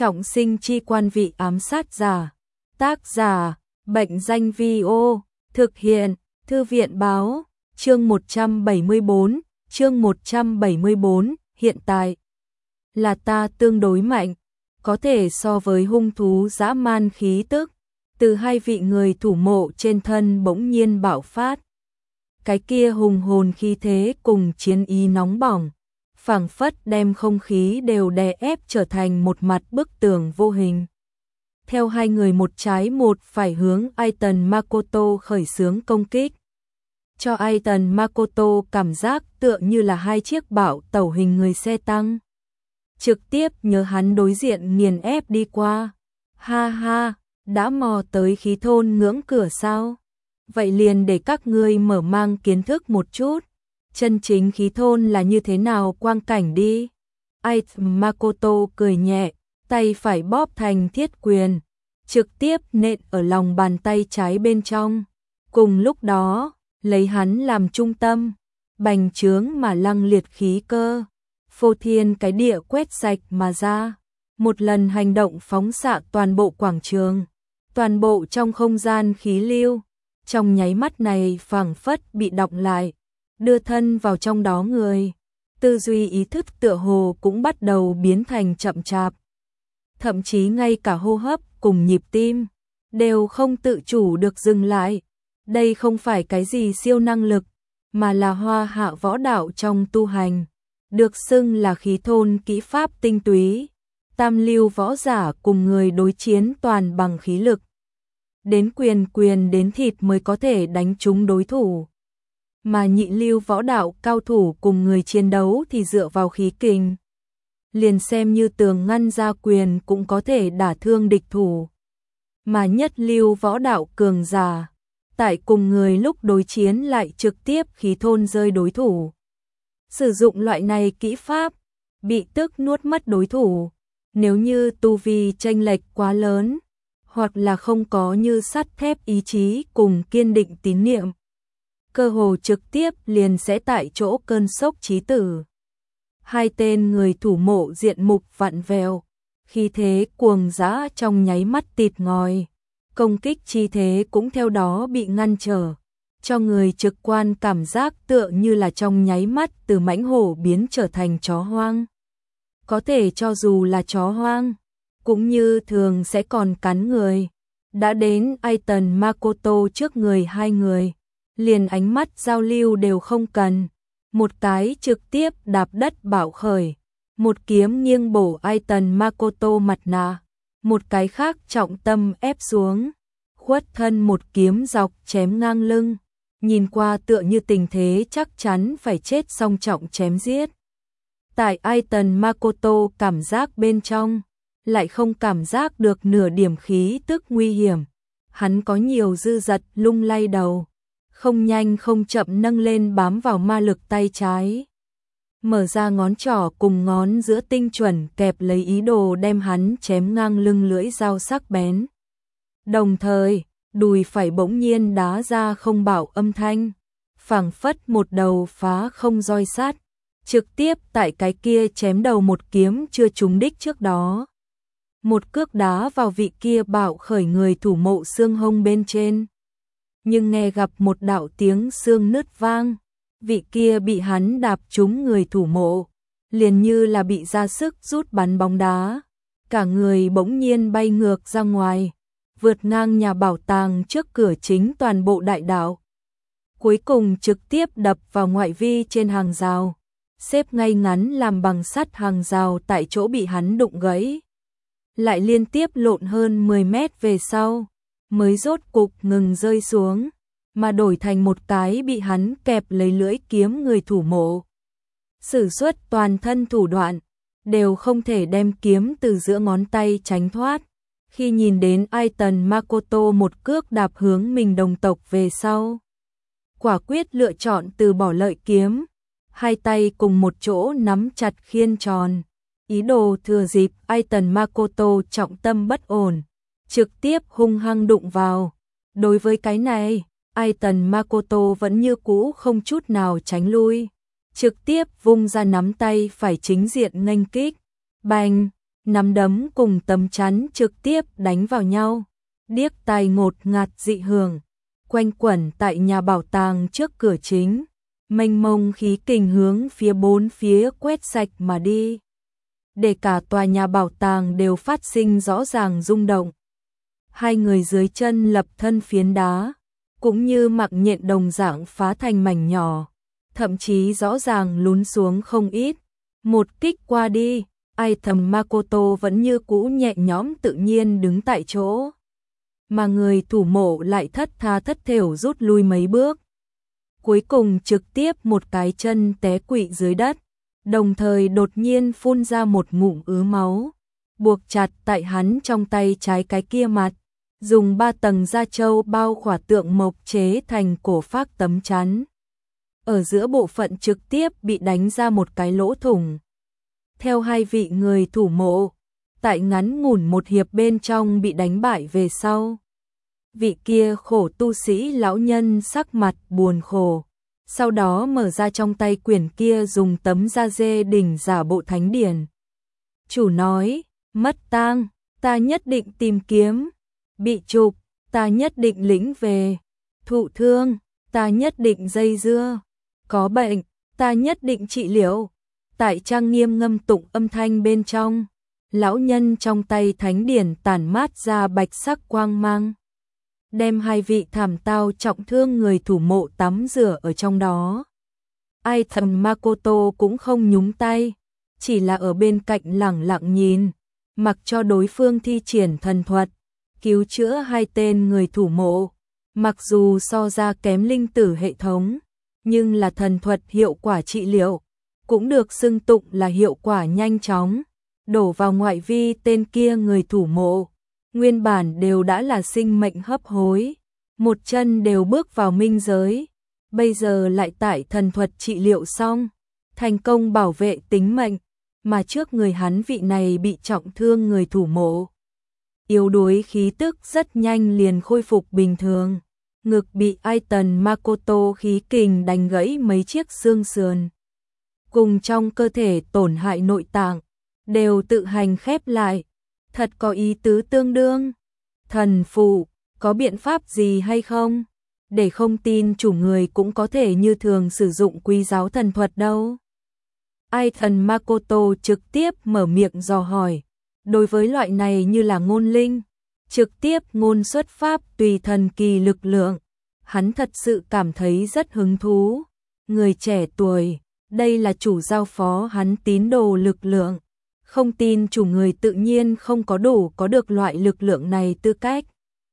Trọng sinh chi quan vị ám sát giả. Tác giả, Bệnh danh Vi-ô. Thực hiện, Thư viện báo. Chương 174, hiện tại là ta tương đối mạnh, có thể so với hung thú dã man khí tức, từ hai vị người thủ mộ trên thân bỗng nhiên bạo phát. Cái kia hùng hồn khí thế cùng chiến ý nóng bỏng, phảng phất đem không khí đều đè ép trở thành một mặt bức tường vô hình. Theo hai người một trái một phải hướng Aitan Makoto khởi xướng công kích. Cho Aitan Makoto cảm giác tựa như là hai chiếc bạo tàu hình người xe tăng. Trực tiếp nhớ hắn đối diện nghiền ép đi qua. Ha ha, đã mò tới khí thôn ngưỡng cửa sao? Vậy liền để các ngươi mở mang kiến thức một chút. Chân chính khí thôn là như thế nào quang cảnh đi. Aitan Makoto cười nhẹ, tay phải bóp thành thiết quyền, trực tiếp nện ở lòng bàn tay trái bên trong. Cùng lúc đó, lấy hắn làm trung tâm, bành trướng mà lăng liệt khí cơ, phô thiên cái địa quét sạch mà ra. Một lần hành động phóng xạ toàn bộ quảng trường, toàn bộ trong không gian khí lưu, trong nháy mắt này phảng phất bị đọng lại, đưa thân vào trong đó người. Tư duy ý thức tựa hồ cũng bắt đầu biến thành chậm chạp. Thậm chí ngay cả hô hấp cùng nhịp tim đều không tự chủ được dừng lại. Đây không phải cái gì siêu năng lực, mà là hoa hạ võ đạo trong tu hành, được xưng là khí thôn kỹ pháp tinh túy. Tam lưu võ giả cùng người đối chiến toàn bằng khí lực, đến quyền đến thịt mới có thể đánh trúng đối thủ. Mà nhị lưu võ đạo cao thủ cùng người chiến đấu thì dựa vào khí kình. Liền xem như tường ngăn ra quyền cũng có thể đả thương địch thủ. Mà nhất lưu võ đạo cường giả, tại cùng người lúc đối chiến lại trực tiếp khí thôn rơi đối thủ. Sử dụng loại này kỹ pháp, bị tức nuốt mất đối thủ. Nếu như tu vi chênh lệch quá lớn, hoặc là không có như sắt thép ý chí cùng kiên định tín niệm, cơ hồ trực tiếp liền sẽ tại chỗ cơn sốc chí tử. Hai tên người thủ mộ diện mục vặn vẹo, khí thế cuồng dã trong nháy mắt tịt ngòi, công kích chi thế cũng theo đó bị ngăn trở, cho người trực quan cảm giác tựa như là trong nháy mắt từ mãnh hổ biến trở thành chó hoang. Có thể cho dù là chó hoang, cũng như thường sẽ còn cắn người. Đã đến Aitan Makoto trước người hai người, liền ánh mắt giao lưu đều không cần. Một cái trực tiếp đạp đất bạo khởi, một kiếm nghiêng bổ Aitan Makoto mặt nạ, một cái khác trọng tâm ép xuống, khuất thân một kiếm dọc chém ngang lưng, nhìn qua tựa như tình thế chắc chắn phải chết song trọng chém giết. Tại Aitan Makoto cảm giác bên trong, lại không cảm giác được nửa điểm khí tức nguy hiểm. Hắn có nhiều dư dật lung lay đầu, không nhanh không chậm nâng lên bám vào ma lực tay trái. Mở ra ngón trỏ cùng ngón giữa tinh chuẩn kẹp lấy ý đồ đem hắn chém ngang lưng lưỡi dao sắc bén. Đồng thời, đùi phải bỗng nhiên đá ra không bảo âm thanh, phảng phất một đầu phá không roi sát, trực tiếp tại cái kia chém đầu một kiếm chưa trúng đích trước đó. Một cước đá vào vị kia bạo khởi người thủ mộ xương hông bên trên. Nhưng nghe gặp một đạo tiếng xương nứt vang, vị kia bị hắn đạp trúng người thủ mộ, liền như là bị ra sức rút bắn bóng đá, cả người bỗng nhiên bay ngược ra ngoài, vượt ngang nhà bảo tàng trước cửa chính toàn bộ đại đạo. Cuối cùng trực tiếp đập vào ngoại vi trên hàng rào, xếp ngay ngắn làm bằng sắt hàng rào tại chỗ bị hắn đụng gãy. Lại liên tiếp lộn hơn 10 mét về sau, mới rốt cục ngừng rơi xuống, mà đổi thành một cái bị hắn kẹp lấy lưỡi kiếm người thủ mộ. Sử xuất toàn thân thủ đoạn, đều không thể đem kiếm từ giữa ngón tay tránh thoát. Khi nhìn đến Aitan Makoto một cước đạp hướng mình đồng tộc về sau, quả quyết lựa chọn từ bỏ lợi kiếm, hai tay cùng một chỗ nắm chặt khiên tròn, ý đồ thừa dịp Aitan Makoto trọng tâm bất ổn, trực tiếp hung hăng đụng vào. Đối với cái này, Aitan Makoto vẫn như cũ không chút nào tránh lui, trực tiếp vung ra nắm tay phải chính diện nghênh kích. Bành! nắm đấm cùng tấm chắn trực tiếp đánh vào nhau. Điếc tai ngột ngạt dị hưởng, quanh quẩn tại nhà bảo tàng trước cửa chính, mênh mông khí kình hướng phía bốn phía quét sạch mà đi. Để cả tòa nhà bảo tàng đều phát sinh rõ ràng rung động. Hai người dưới chân lập thân phiến đá, cũng như mặc nhện đồng dạng phá thành mảnh nhỏ, thậm chí rõ ràng lún xuống không ít. Một kích qua đi, ai thầm Makoto vẫn như cũ nhẹ nhõm tự nhiên đứng tại chỗ. Mà người thủ mộ lại thất tha thất thểu rút lui mấy bước. Cuối cùng trực tiếp một cái chân té quỵ dưới đất, đồng thời đột nhiên phun ra một ngụm ứ máu, buộc chặt tại hắn trong tay trái cái kia mặt, dùng 3 tầng da trâu bao khỏa tượng mộc chế thành cổ phác tấm chắn. Ở giữa bộ phận trực tiếp bị đánh ra một cái lỗ thủng. Theo hai vị người thủ mộ, tại ngắn ngủn một hiệp bên trong bị đánh bại về sau. Vị kia khổ tu sĩ lão nhân sắc mặt buồn khổ, sau đó mở ra trong tay quyển kia dùng tấm da dê đỉnh giả bộ thánh điển. Chủ nói, mất tang, ta nhất định tìm kiếm, bị trục, ta nhất định lĩnh về, thụ thương, ta nhất định dây dưa, có bệnh, ta nhất định trị liệu. Tại trang nghiêm ngâm tụng âm thanh bên trong, lão nhân trong tay thánh điển tản mát ra bạch sắc quang mang, đem hai vị thảm tao trọng thương người thủ mộ tắm rửa ở trong đó. Ai thầm Makoto cũng không nhúng tay, chỉ là ở bên cạnh lẳng lặng nhìn, mặc cho đối phương thi triển thần thuật, cứu chữa hai tên người thủ mộ. Mặc dù so ra kém linh tử hệ thống, nhưng là thần thuật hiệu quả trị liệu, cũng được xưng tụng là hiệu quả nhanh chóng, đổ vào ngoại vi tên kia người thủ mộ. Nguyên bản đều đã là sinh mệnh hấp hối, một chân đều bước vào minh giới, bây giờ lại tại thần thuật trị liệu xong, thành công bảo vệ tính mệnh, mà trước người hắn vị này bị trọng thương người thủ mộ. Yếu đuối khí tức rất nhanh liền khôi phục bình thường, ngực bị Aiton Makoto khí kình đánh gãy mấy chiếc xương sườn. Cùng trong cơ thể tổn hại nội tạng, đều tự hành khép lại. Thật có ý tứ tương đương. Thần phụ, có biện pháp gì hay không? Để không tin chủ người cũng có thể như thường sử dụng quý giáo thần thuật đâu. Aiton Makoto trực tiếp mở miệng dò hỏi. Đối với loại này như là ngôn linh, trực tiếp ngôn xuất pháp tùy thần kỳ lực lượng, hắn thật sự cảm thấy rất hứng thú. Người trẻ tuổi, đây là chủ giao phó hắn tín đồ lực lượng. Không tin chủ người tự nhiên không có đủ có được loại lực lượng này tư cách.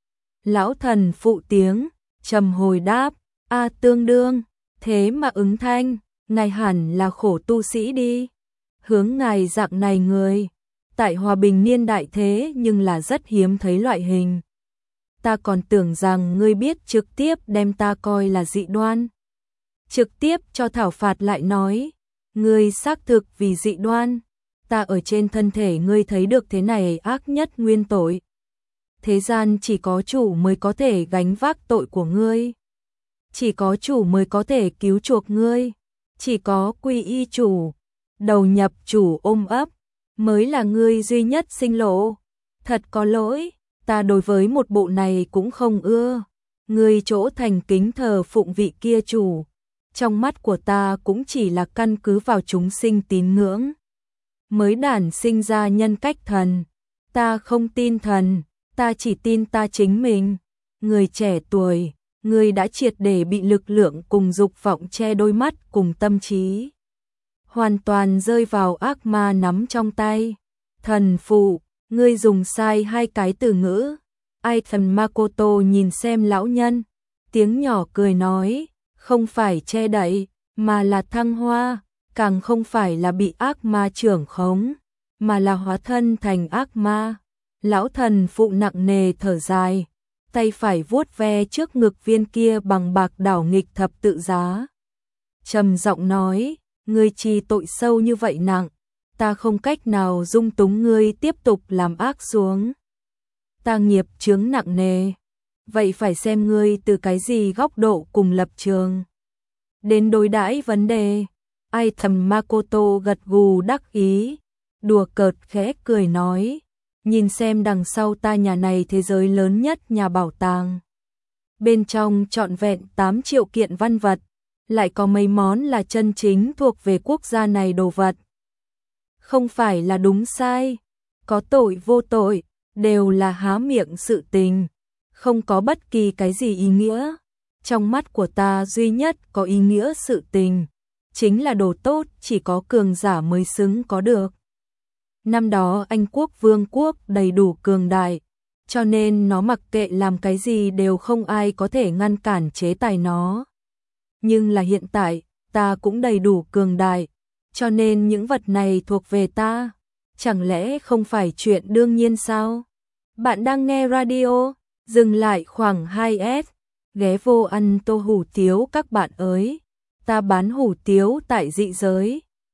Lão thần phụ tiếng, trầm hồi đáp, tương đương, thế mà ứng thanh, ngài hẳn là khổ tu sĩ đi. Hướng ngài dạng này người, tại hòa bình niên đại thế nhưng là rất hiếm thấy loại hình. Ta còn tưởng rằng ngươi biết trực tiếp đem ta coi là dị đoan. Trực tiếp cho thảo phạt lại nói, ngươi xác thực vì dị đoan. Ta ở trên thân thể ngươi thấy được thế này ác nhất nguyên tội. Thế gian chỉ có chủ mới có thể gánh vác tội của ngươi. Chỉ có chủ mới có thể cứu chuộc ngươi. Chỉ có quy y chủ, đầu nhập chủ ôm ấp, mới là ngươi duy nhất sinh lộ. Thật có lỗi, ta đối với một bộ này cũng không ưa. Ngươi chỗ thành kính thờ phụng vị kia chủ, trong mắt của ta cũng chỉ là căn cứ vào chúng sinh tín ngưỡng mới đản sinh ra nhân cách thần. Ta không tin thần, ta chỉ tin ta chính mình. Người trẻ tuổi, người đã triệt để bị lực lượng cùng dục vọng che đôi mắt cùng tâm trí. Hoàn toàn rơi vào ác ma nắm trong tay. Thần phụ, ngươi dùng sai hai cái từ ngữ. Aiton Makoto nhìn xem lão nhân, tiếng nhỏ cười nói, không phải che đậy, mà là thăng hoa. Càng không phải là bị ác ma trưởng khống, mà là hóa thân thành ác ma. Lão thần phụ nặng nề thở dài, tay phải vuốt ve trước ngực viên kia bằng bạc đảo nghịch thập tự giá. Trầm giọng nói, ngươi chi tội sâu như vậy nặng, ta không cách nào dung túng ngươi tiếp tục làm ác xuống. Ta nghiệp chướng nặng nề, vậy phải xem ngươi từ cái gì góc độ cùng lập trường đến đối đãi vấn đề. Aiton Makoto gật gù đắc ý, đùa cợt khẽ cười nói, nhìn xem đằng sau ta nhà này thế giới lớn nhất nhà bảo tàng. Bên trong trọn vẹn 8 triệu kiện văn vật, lại có mấy món là chân chính thuộc về quốc gia này đồ vật. Không phải là đúng sai, có tội vô tội, đều là há miệng sự tình, không có bất kỳ cái gì ý nghĩa. Trong mắt của ta duy nhất có ý nghĩa sự tình, chính là đồ tốt chỉ có cường giả mới xứng có được. Năm đó Anh quốc vương quốc đầy đủ cường đại, cho nên nó mặc kệ làm cái gì đều không ai có thể ngăn cản chế tài nó. Nhưng là hiện tại, ta cũng đầy đủ cường đại, cho nên những vật này thuộc về ta, chẳng lẽ không phải chuyện đương nhiên sao? Bạn đang nghe radio, dừng lại khoảng 2S, ghé vô ăn tô hủ tiếu các bạn ơi, ta bán hủ tiếu tại dị giới.